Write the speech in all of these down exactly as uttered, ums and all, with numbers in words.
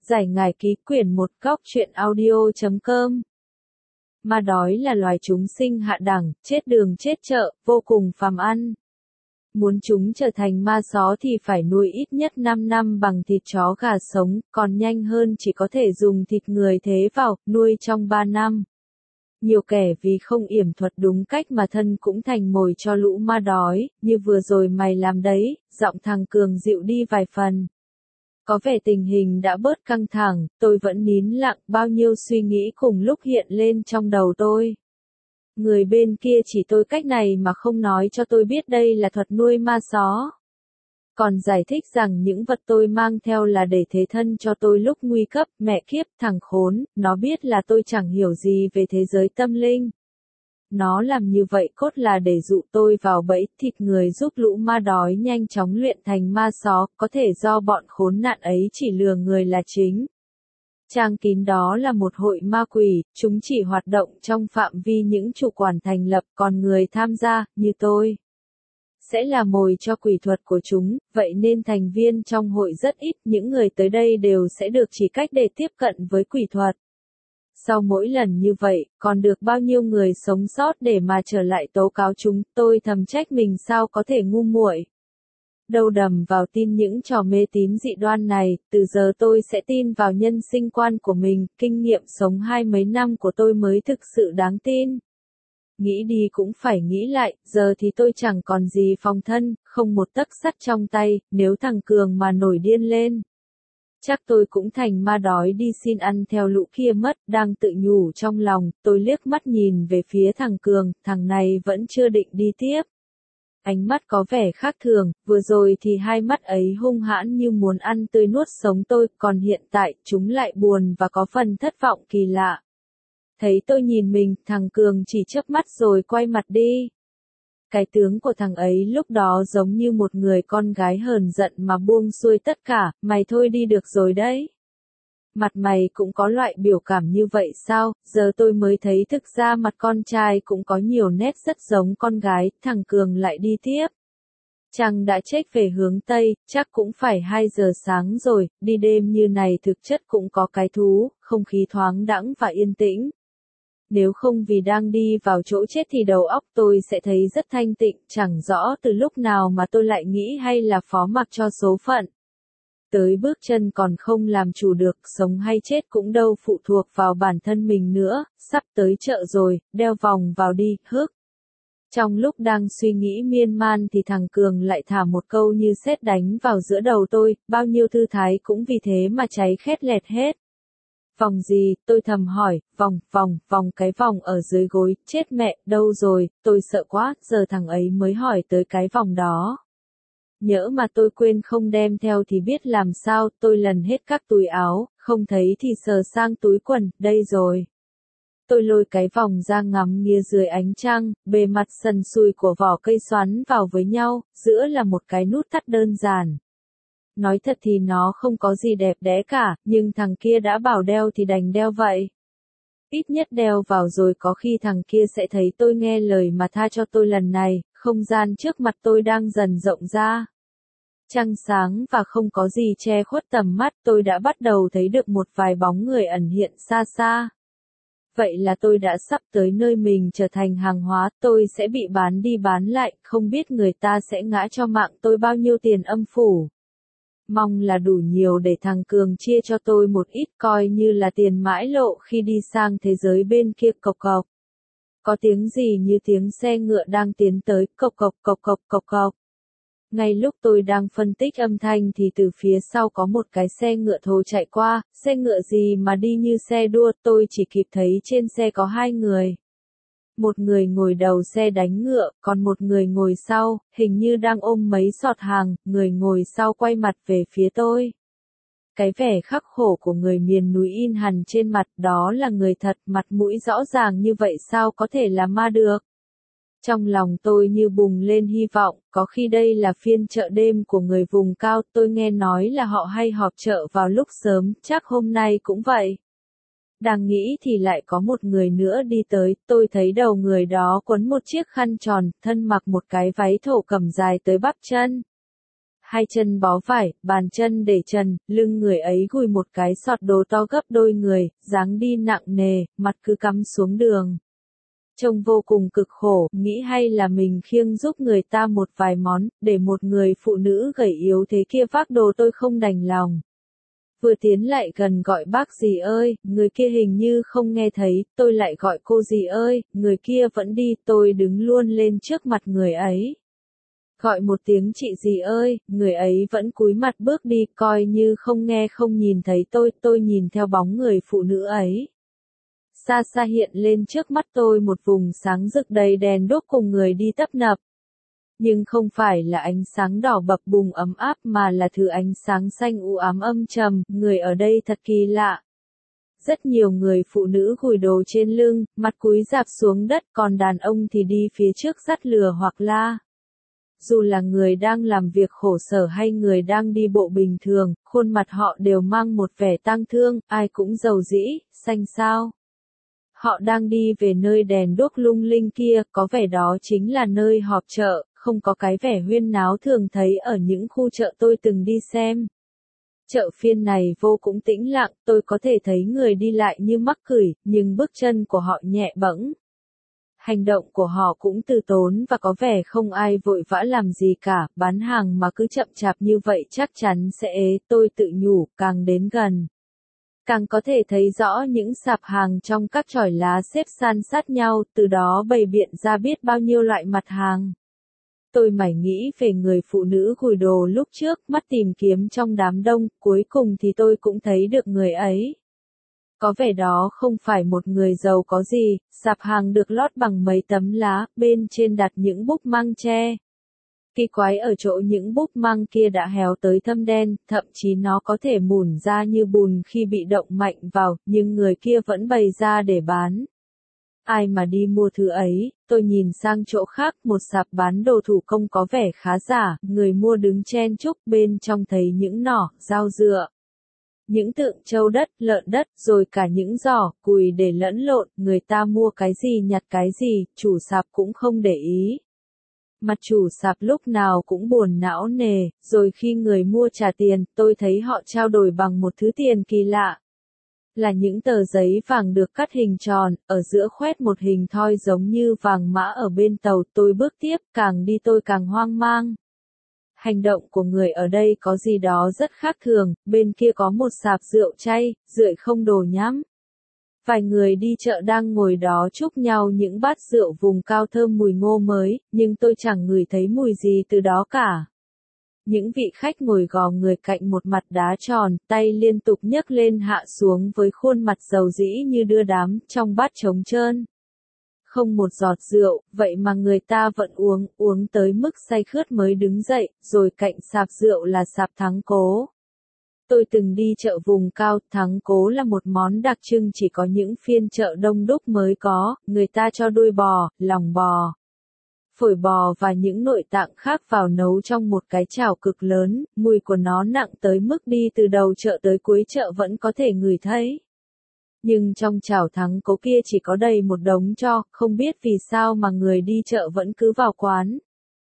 Giải ngải ký quyển một góc truyện audio chấm com. Ma đói là loài chúng sinh hạ đẳng, chết đường chết chợ, vô cùng phàm ăn. Muốn chúng trở thành ma só thì phải nuôi ít nhất năm năm bằng thịt chó gà sống, còn nhanh hơn chỉ có thể dùng thịt người thế vào, nuôi trong ba năm. Nhiều kẻ vì không yểm thuật đúng cách mà thân cũng thành mồi cho lũ ma đói, như vừa rồi mày làm đấy, giọng thằng Cường dịu đi vài phần. Có vẻ tình hình đã bớt căng thẳng, tôi vẫn nín lặng, bao nhiêu suy nghĩ cùng lúc hiện lên trong đầu tôi. Người bên kia chỉ tôi cách này mà không nói cho tôi biết đây là thuật nuôi ma só. Còn giải thích rằng những vật tôi mang theo là để thế thân cho tôi lúc nguy cấp, mẹ kiếp, thằng khốn, nó biết là tôi chẳng hiểu gì về thế giới tâm linh. Nó làm như vậy cốt là để dụ tôi vào bẫy thịt người giúp lũ ma đói nhanh chóng luyện thành ma só, có thể do bọn khốn nạn ấy chỉ lừa người là chính. Trang kín đó là một hội ma quỷ, chúng chỉ hoạt động trong phạm vi những chủ quản thành lập, còn người tham gia, như tôi, sẽ là mồi cho quỷ thuật của chúng, vậy nên thành viên trong hội rất ít, những người tới đây đều sẽ được chỉ cách để tiếp cận với quỷ thuật. Sau mỗi lần như vậy, còn được bao nhiêu người sống sót để mà trở lại tố cáo chúng, tôi thầm trách mình sao có thể ngu muội. Đâu đầm vào tin những trò mê tín dị đoan này, từ giờ tôi sẽ tin vào nhân sinh quan của mình, kinh nghiệm sống hai mấy năm của tôi mới thực sự đáng tin. Nghĩ đi cũng phải nghĩ lại, giờ thì tôi chẳng còn gì phòng thân, không một tấc sắt trong tay, nếu thằng Cường mà nổi điên lên. Chắc tôi cũng thành ma đói đi xin ăn theo lũ kia mất, đang tự nhủ trong lòng, tôi liếc mắt nhìn về phía thằng Cường, thằng này vẫn chưa định đi tiếp. Ánh mắt có vẻ khác thường, vừa rồi thì hai mắt ấy hung hãn như muốn ăn tươi nuốt sống tôi, còn hiện tại, chúng lại buồn và có phần thất vọng kỳ lạ. Thấy tôi nhìn mình, thằng Cường chỉ chớp mắt rồi quay mặt đi. Cái tướng của thằng ấy lúc đó giống như một người con gái hờn giận mà buông xuôi tất cả, mày thôi đi được rồi đấy. Mặt mày cũng có loại biểu cảm như vậy sao, giờ tôi mới thấy thực ra mặt con trai cũng có nhiều nét rất giống con gái, thằng Cường lại đi tiếp. Trăng đã chếch về hướng Tây, chắc cũng phải hai giờ sáng rồi, đi đêm như này thực chất cũng có cái thú, không khí thoáng đãng và yên tĩnh. Nếu không vì đang đi vào chỗ chết thì đầu óc tôi sẽ thấy rất thanh tịnh, chẳng rõ từ lúc nào mà tôi lại nghĩ hay là phó mặc cho số phận. Tới bước chân còn không làm chủ được, sống hay chết cũng đâu phụ thuộc vào bản thân mình nữa, sắp tới chợ rồi, đeo vòng vào đi, hức. Trong lúc đang suy nghĩ miên man thì thằng Cường lại thả một câu như sét đánh vào giữa đầu tôi, bao nhiêu thư thái cũng vì thế mà cháy khét lẹt hết. Vòng gì, tôi thầm hỏi, vòng, vòng, vòng cái vòng ở dưới gối, chết mẹ, đâu rồi, tôi sợ quá, giờ thằng ấy mới hỏi tới cái vòng đó. Nhỡ mà tôi quên không đem theo thì biết làm sao, tôi lần hết các túi áo, không thấy thì sờ sang túi quần, đây rồi. Tôi lôi cái vòng ra ngắm nghía dưới ánh trăng, bề mặt sần sùi của vỏ cây xoắn vào với nhau, giữa là một cái nút thắt đơn giản. Nói thật thì nó không có gì đẹp đẽ cả, nhưng thằng kia đã bảo đeo thì đành đeo vậy. Ít nhất đeo vào rồi có khi thằng kia sẽ thấy tôi nghe lời mà tha cho tôi lần này, không gian trước mặt tôi đang dần rộng ra. Trăng sáng và không có gì che khuất tầm mắt, tôi đã bắt đầu thấy được một vài bóng người ẩn hiện xa xa. Vậy là tôi đã sắp tới nơi mình trở thành hàng hóa, tôi sẽ bị bán đi bán lại, không biết người ta sẽ ngã cho mạng tôi bao nhiêu tiền âm phủ. Mong là đủ nhiều để thằng Cường chia cho tôi một ít coi như là tiền mãi lộ khi đi sang thế giới bên kia cộc cộc. Có tiếng gì như tiếng xe ngựa đang tiến tới, cộc cộc cộc cộc cộc cộc. Ngay lúc tôi đang phân tích âm thanh thì từ phía sau có một cái xe ngựa thồ chạy qua, xe ngựa gì mà đi như xe đua, tôi chỉ kịp thấy trên xe có hai người. Một người ngồi đầu xe đánh ngựa, còn một người ngồi sau, hình như đang ôm mấy sọt hàng, người ngồi sau quay mặt về phía tôi. Cái vẻ khắc khổ của người miền núi in hằn trên mặt, đó là người thật, mặt mũi rõ ràng như vậy sao có thể là ma được. Trong lòng tôi như bùng lên hy vọng, có khi đây là phiên chợ đêm của người vùng cao, tôi nghe nói là họ hay họp chợ vào lúc sớm, chắc hôm nay cũng vậy. Đang nghĩ thì lại có một người nữa đi tới, tôi thấy đầu người đó quấn một chiếc khăn tròn, thân mặc một cái váy thổ cẩm dài tới bắp chân. hai chân bó vải, bàn chân để trần, lưng người ấy gùi một cái sọt đồ to gấp đôi người, dáng đi nặng nề, mặt cứ cắm xuống đường. Trông vô cùng cực khổ, nghĩ hay là mình khiêng giúp người ta một vài món, để một người phụ nữ gầy yếu thế kia vác đồ tôi không đành lòng. Vừa tiến lại gần gọi bác dì ơi, người kia hình như không nghe thấy, tôi lại gọi cô dì ơi, người kia vẫn đi, tôi đứng luôn lên trước mặt người ấy. Gọi một tiếng chị dì ơi, người ấy vẫn cúi mặt bước đi, coi như không nghe không nhìn thấy tôi, tôi nhìn theo bóng người phụ nữ ấy. Xa xa hiện lên trước mắt tôi một vùng sáng rực đầy đèn đuốc cùng người đi tấp nập. Nhưng không phải là ánh sáng đỏ bập bùng ấm áp mà là thứ ánh sáng xanh u ám âm trầm, người ở đây thật kỳ lạ. Rất nhiều người phụ nữ gùi đồ trên lưng, mặt cúi rạp xuống đất, còn đàn ông thì đi phía trước dắt lừa hoặc la. Dù là người đang làm việc khổ sở hay người đang đi bộ bình thường, khuôn mặt họ đều mang một vẻ tang thương, ai cũng rầu rĩ, xanh xao. Họ đang đi về nơi đèn đuốc lung linh kia, có vẻ đó chính là nơi họp chợ, không có cái vẻ huyên náo thường thấy ở những khu chợ tôi từng đi xem. Chợ phiên này vô cùng tĩnh lặng, tôi có thể thấy người đi lại như mắc cửi, nhưng bước chân của họ nhẹ bẫng. Hành động của họ cũng từ tốn và có vẻ không ai vội vã làm gì cả, bán hàng mà cứ chậm chạp như vậy chắc chắn sẽ ế, tôi tự nhủ, càng đến gần. Càng có thể thấy rõ những sạp hàng trong các chòi lá xếp san sát nhau, từ đó bày biện ra biết bao nhiêu loại mặt hàng. Tôi mải nghĩ về người phụ nữ gùi đồ lúc trước, mắt tìm kiếm trong đám đông, cuối cùng thì tôi cũng thấy được người ấy. Có vẻ đó không phải một người giàu có gì, sạp hàng được lót bằng mấy tấm lá, bên trên đặt những búp măng tre. Kỳ quái ở chỗ những búp măng kia đã héo tới thâm đen, thậm chí nó có thể mủn ra như bùn khi bị động mạnh vào, nhưng người kia vẫn bày ra để bán. Ai mà đi mua thứ ấy, tôi nhìn sang chỗ khác, một sạp bán đồ thủ công có vẻ khá giả, người mua đứng chen chúc, bên trong thấy những nỏ, dao dựa. Những tượng trâu đất, lợn đất, rồi cả những giỏ, cùi để lẫn lộn, người ta mua cái gì nhặt cái gì, chủ sạp cũng không để ý. Mặt chủ sạp lúc nào cũng buồn não nề, rồi khi người mua trả tiền, tôi thấy họ trao đổi bằng một thứ tiền kỳ lạ. Là những tờ giấy vàng được cắt hình tròn, ở giữa khoét một hình thoi giống như vàng mã ở bên tàu, tôi bước tiếp, càng đi tôi càng hoang mang. Hành động của người ở đây có gì đó rất khác thường, bên kia có một sạp rượu chay, rượi không đồ nhắm. Vài người đi chợ đang ngồi đó chúc nhau những bát rượu vùng cao thơm mùi ngô mới, nhưng tôi chẳng ngửi thấy mùi gì từ đó cả. Những vị khách ngồi gò người cạnh một mặt đá tròn, tay liên tục nhấc lên hạ xuống với khuôn mặt dầu dĩ như đưa đám, trong bát trống trơn. Không một giọt rượu, vậy mà người ta vẫn uống, uống tới mức say khướt mới đứng dậy, rồi cạnh sạp rượu là sạp Thắng Cố. Tôi từng đi chợ vùng cao, Thắng Cố là một món đặc trưng chỉ có những phiên chợ đông đúc mới có, người ta cho đuôi bò, lòng bò, phổi bò và những nội tạng khác vào nấu trong một cái chảo cực lớn, mùi của nó nặng tới mức đi từ đầu chợ tới cuối chợ vẫn có thể ngửi thấy. Nhưng trong chảo Thắng Cố kia chỉ có đầy một đống tro, không biết vì sao mà người đi chợ vẫn cứ vào quán.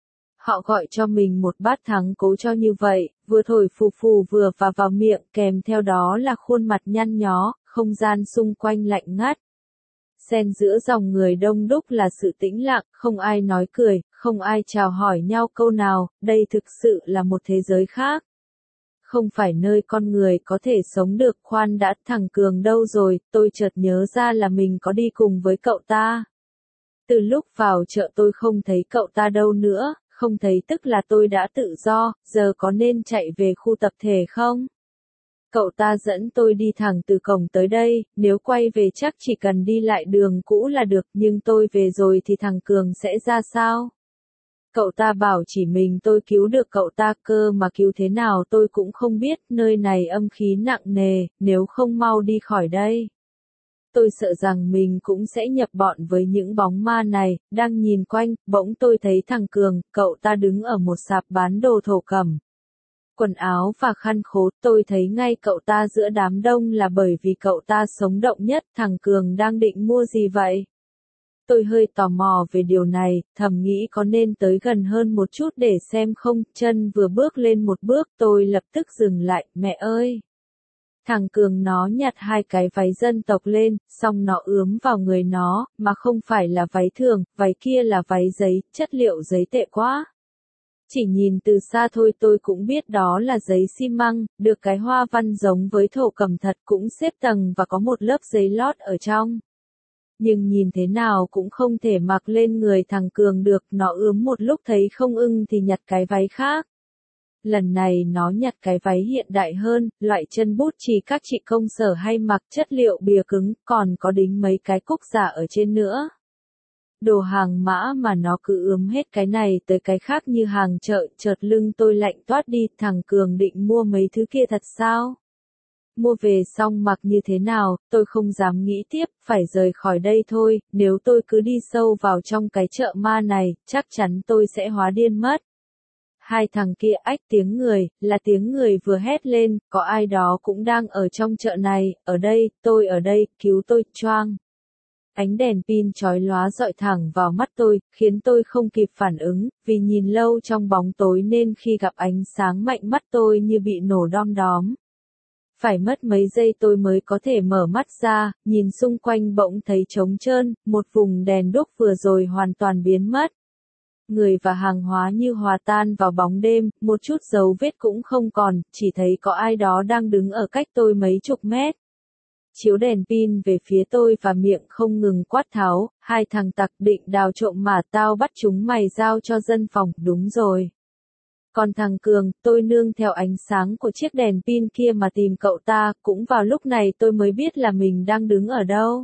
Họ gọi cho mình một bát Thắng Cố cho như vậy, vừa thổi phù phù vừa và vào miệng, kèm theo đó là khuôn mặt nhăn nhó, không gian xung quanh lạnh ngắt. Xen giữa dòng người đông đúc là sự tĩnh lặng, không ai nói cười, không ai chào hỏi nhau câu nào, đây thực sự là một thế giới khác. Không phải nơi con người có thể sống được. Khoan đã, thằng Cường đâu rồi, tôi chợt nhớ ra là mình có đi cùng với cậu ta. Từ lúc vào chợ tôi không thấy cậu ta đâu nữa, không thấy tức là tôi đã tự do, giờ có nên chạy về khu tập thể không? Cậu ta dẫn tôi đi thẳng từ cổng tới đây, nếu quay về chắc chỉ cần đi lại đường cũ là được, nhưng tôi về rồi thì thằng Cường sẽ ra sao? Cậu ta bảo chỉ mình tôi cứu được cậu ta, cơ mà cứu thế nào tôi cũng không biết, nơi này âm khí nặng nề, nếu không mau đi khỏi đây. Tôi sợ rằng mình cũng sẽ nhập bọn với những bóng ma này, đang nhìn quanh, bỗng tôi thấy thằng Cường, cậu ta đứng ở một sạp bán đồ thổ cẩm. Quần áo và khăn khố, tôi thấy ngay cậu ta giữa đám đông là bởi vì cậu ta sống động nhất, thằng Cường đang định mua gì vậy? Tôi hơi tò mò về điều này, thầm nghĩ có nên tới gần hơn một chút để xem không, chân vừa bước lên một bước tôi lập tức dừng lại, mẹ ơi! Thằng Cường nó nhặt hai cái váy dân tộc lên, xong nó ướm vào người nó, mà không phải là váy thường, váy kia là váy giấy, chất liệu giấy tệ quá. Chỉ nhìn từ xa thôi tôi cũng biết đó là giấy xi măng, được cái hoa văn giống với thổ cẩm thật cũng xếp tầng và có một lớp giấy lót ở trong. Nhưng nhìn thế nào cũng không thể mặc lên người thằng Cường được, nó ướm một lúc thấy không ưng thì nhặt cái váy khác. Lần này nó nhặt cái váy hiện đại hơn, loại chân bút chỉ các chị công sở hay mặc, chất liệu bìa cứng, còn có đính mấy cái cúc giả ở trên nữa. Đồ hàng mã mà nó cứ ướm hết cái này tới cái khác như hàng chợ, chợt lưng tôi lạnh toát đi, thằng Cường định mua mấy thứ kia thật sao? Mua về xong mặc như thế nào, tôi không dám nghĩ tiếp, phải rời khỏi đây thôi, nếu tôi cứ đi sâu vào trong cái chợ ma này, chắc chắn tôi sẽ hóa điên mất. Hai thằng kia ách tiếng người, là tiếng người vừa hét lên, có ai đó cũng đang ở trong chợ này, ở đây, tôi ở đây, cứu tôi, choang. Ánh đèn pin chói lóa dọi thẳng vào mắt tôi, khiến tôi không kịp phản ứng, vì nhìn lâu trong bóng tối nên khi gặp ánh sáng mạnh mắt tôi như bị nổ đom đóm. Phải mất mấy giây tôi mới có thể mở mắt ra, nhìn xung quanh bỗng thấy trống trơn, một vùng đèn đuốc vừa rồi hoàn toàn biến mất. Người và hàng hóa như hòa tan vào bóng đêm, một chút dấu vết cũng không còn, chỉ thấy có ai đó đang đứng ở cách tôi mấy chục mét. Chiếu đèn pin về phía tôi và miệng không ngừng quát tháo, hai thằng tặc định đào trộm mà tao bắt chúng mày giao cho dân phòng, đúng rồi. Còn thằng Cường, tôi nương theo ánh sáng của chiếc đèn pin kia mà tìm cậu ta, cũng vào lúc này tôi mới biết là mình đang đứng ở đâu.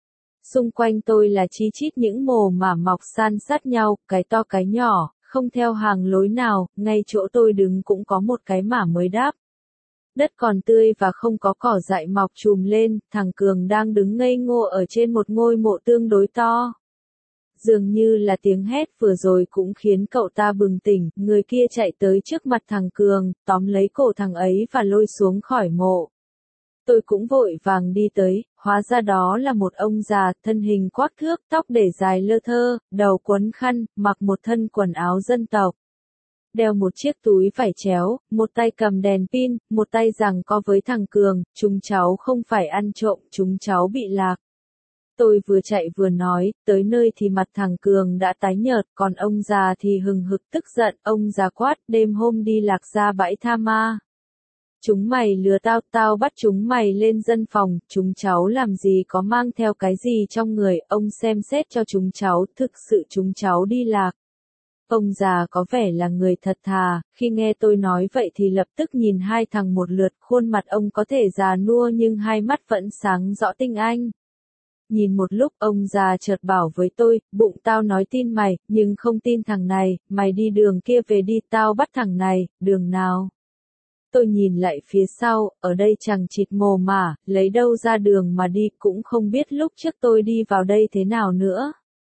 Xung quanh tôi là chi chít những mồ mả mọc san sát nhau, cái to cái nhỏ, không theo hàng lối nào, ngay chỗ tôi đứng cũng có một cái mả mới đáp. Đất còn tươi và không có cỏ dại mọc trùm lên, thằng Cường đang đứng ngây ngô ở trên một ngôi mộ tương đối to. Dường như là tiếng hét vừa rồi cũng khiến cậu ta bừng tỉnh, người kia chạy tới trước mặt thằng Cường, tóm lấy cổ thằng ấy và lôi xuống khỏi mộ. Tôi cũng vội vàng đi tới, hóa ra đó là một ông già, thân hình quắc thước, tóc để dài lơ thơ, đầu quấn khăn, mặc một thân quần áo dân tộc. Đeo một chiếc túi vải chéo, một tay cầm đèn pin, một tay giằng co với thằng Cường, chúng cháu không phải ăn trộm, chúng cháu bị lạc. Tôi vừa chạy vừa nói, tới nơi thì mặt thằng Cường đã tái nhợt, còn ông già thì hừng hực tức giận, ông già quát, đêm hôm đi lạc ra bãi tha ma. Chúng mày lừa tao, tao bắt chúng mày lên dân phòng, chúng cháu làm gì có mang theo cái gì trong người, ông xem xét cho chúng cháu, thực sự chúng cháu đi lạc. Ông già có vẻ là người thật thà, khi nghe tôi nói vậy thì lập tức nhìn hai thằng một lượt, khuôn mặt ông có thể già nua nhưng hai mắt vẫn sáng rõ tinh anh. Nhìn một lúc ông già chợt bảo với tôi, bụng tao nói tin mày, nhưng không tin thằng này, mày đi đường kia về đi, tao bắt thằng này, đường nào? Tôi nhìn lại phía sau, ở đây chẳng chịt mồ mả, lấy đâu ra đường mà đi, cũng không biết lúc trước tôi đi vào đây thế nào nữa.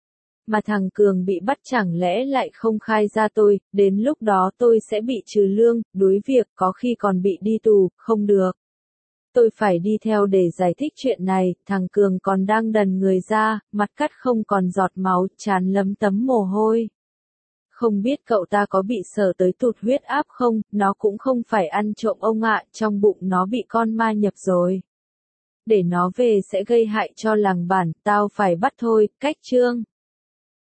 Mà thằng Cường bị bắt chẳng lẽ lại không khai ra tôi, đến lúc đó tôi sẽ bị trừ lương, đuối việc, có khi còn bị đi tù, không được. Tôi phải đi theo để giải thích chuyện này, thằng Cường còn đang đần người ra, mặt cắt không còn giọt máu, trán lấm tấm mồ hôi. Không biết cậu ta có bị sợ tới tụt huyết áp không, nó cũng không phải ăn trộm ông ạ, trong bụng nó bị con ma nhập rồi. Để nó về sẽ gây hại cho làng bản, tao phải bắt thôi, cách chương.